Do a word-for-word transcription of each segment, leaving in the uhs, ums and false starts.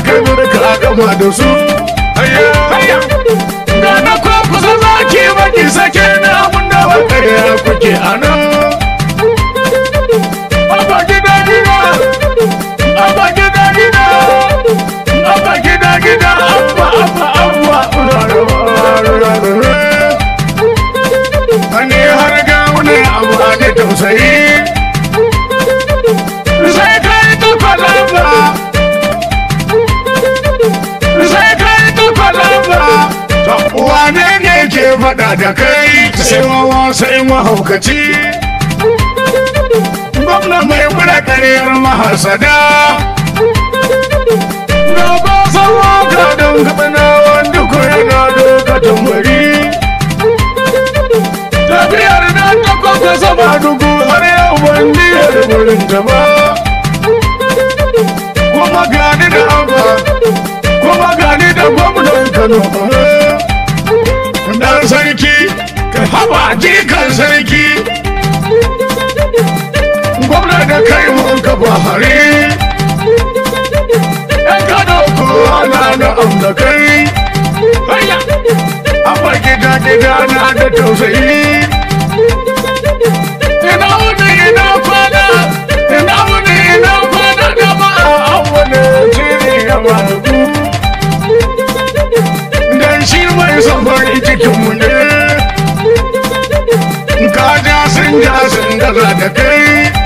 kanar ka gama da su hayya hayya ga na ko kusa zaki baki sake na mun da wakariya kuke anan aba gida gida aba gida gida aba gida gida abba abba abba ani har ga wani abu da tausayi sai kai to kwalaba sai kai to kwalaba to wane ne ke faɗa da kai sai wawa sai mahaukaci gwamna mai kula kariyar mahasada na ba san waka don gabana wanda ko yana lokacin bari tafiyar da ta kwakwa sama dugu har yau bandiyar wurin ta ba kuma gani da abba kuma gani da gwamnan Kano dan sarki ka haba jikan sarki gwamna da kai mun ka bahari yan Kano kowa na da amda kai abba gida gida na da tausayi ina wuni ina kwana ina wuni ina kwana da ba a wani jiri ya magu dan shi mai safari cikinmu ne ka ja sun ja sun gaza da kai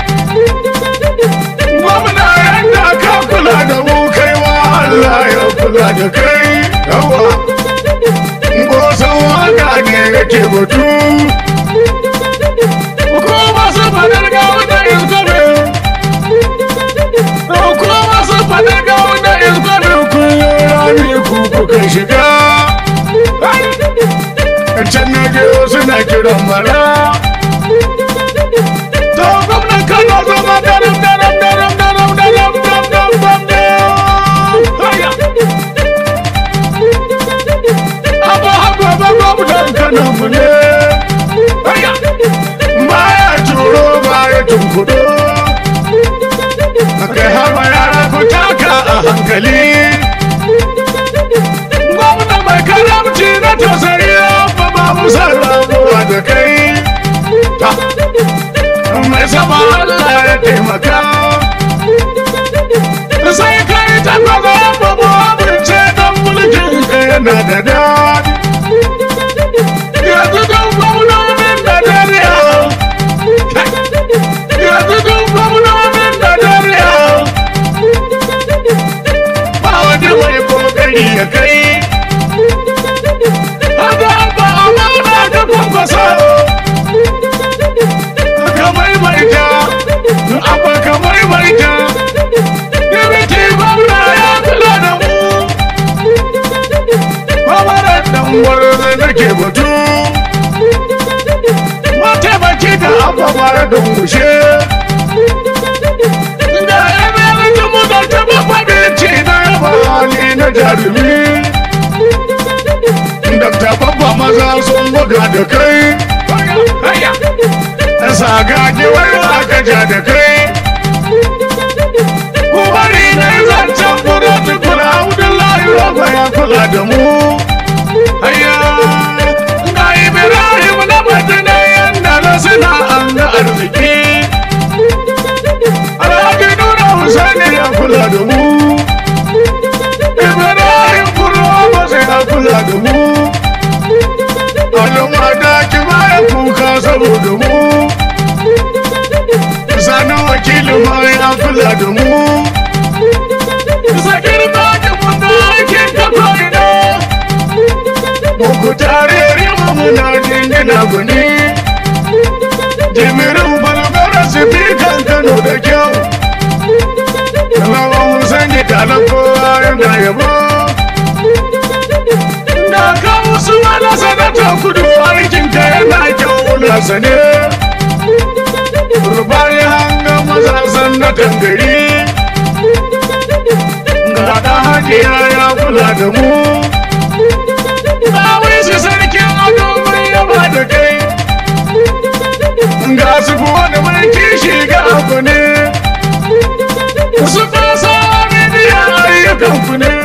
gwamna yadda ka kula da mu kaiwa Allah ya kula da kai yawa gosan waka ne yake batu ko masu fadar ga wanda iskore ko masu fadar ga wanda iskore kun yi rami ku kuka shiga can na je suna kiran mara to gwamnan Kano zama daram daram daram daram daram daram daram daram abu hagu ba gwamnan Kano mu ne baya turo baya tunkudo akai hawa yara ku taka a hankali gwamna mai karamci na tausayi ba ba mu sarrafuwa da kai mai sama Allah ya taimaka sai kai ta kwazo ba mu amince don mulkin ka yana da daɗi yanzu don gwamnonin da dariya yanzu don gwamnonin da dariya ba wani mai kokari ya kai haka ba a mauna da kwankwasa kamar marita abba kamar marita dimiti gwamna ya kula da mu kwamarar dan gwarzo nake batu mataimaki da abba mara don gushe da emerin mu da taba fadinci na yaba hali na jarumi dakta babba maza sun buga da kai sagaji wani aka ja da kai kubari na zancen buratu kula Abdullahi Roba ya kula da mu hayya ga Ibrahim na madina yanda na suna an ga arziki Alhaji Nura Hussaini ya kula da mu Ibrahim Kurwa sai ya kula da mu Al'umma da kima ya kuka saboda mu Sani wakilin ma ya kula da mu Sakir ba da mun da aikin ta ko'ina Muku tare rima muna jingina guni Jimirin balgara su fi kan Kano da kyau Kalawa Hussaini talan kowa yana yabo Da kawo su wala sanata kudu aikin ka yana kyau na sane Rubari hanga maza sannatan gari Ga da hajiya ya kula da mu Bawai su sarkin ado mai yaba da kai Ga su kuwa da mulki shiga abu ne Su fasa ne ayyukan ku ne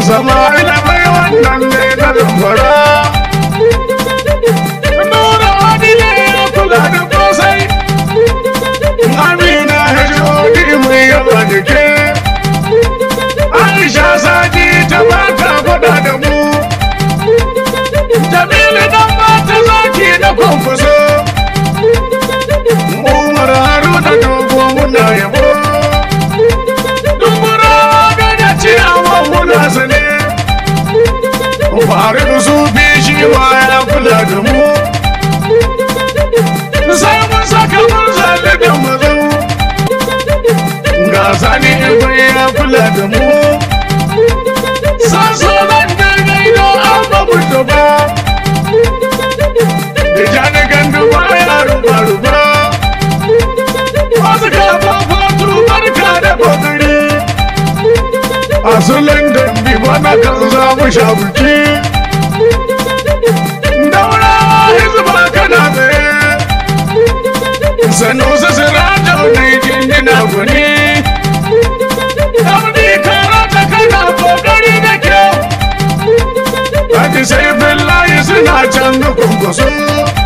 zama ilimai wannan ne na zamfara. Nura wani ne ya kula da kosai, Amina hajjodi mai yawa jike, Aisha Sadi ta bata faɗa da mu, Jamilu dan mata zaki da kwankwaso, Umar Haruna dogo muna yabo, Dubura da ciyawan muna sane, Farid Sufi shi ma ya kula da mu, sai mun saka mun zaɓi da mazo, ga Sani Igwe ya kula da mu, Sanso zan daidai don an babu ba, da jani gandu ba ya ruba-ruba, wasu kafa fatu barka da kokari, a sulun dambi bana kan zamu sha buki, daura hizba kana tsaye, Sanusi Sirajo ne jinjina gwani, Abdi Karata kana kokari da kyau, Hadi sai Billahi suna can da kwankwaso.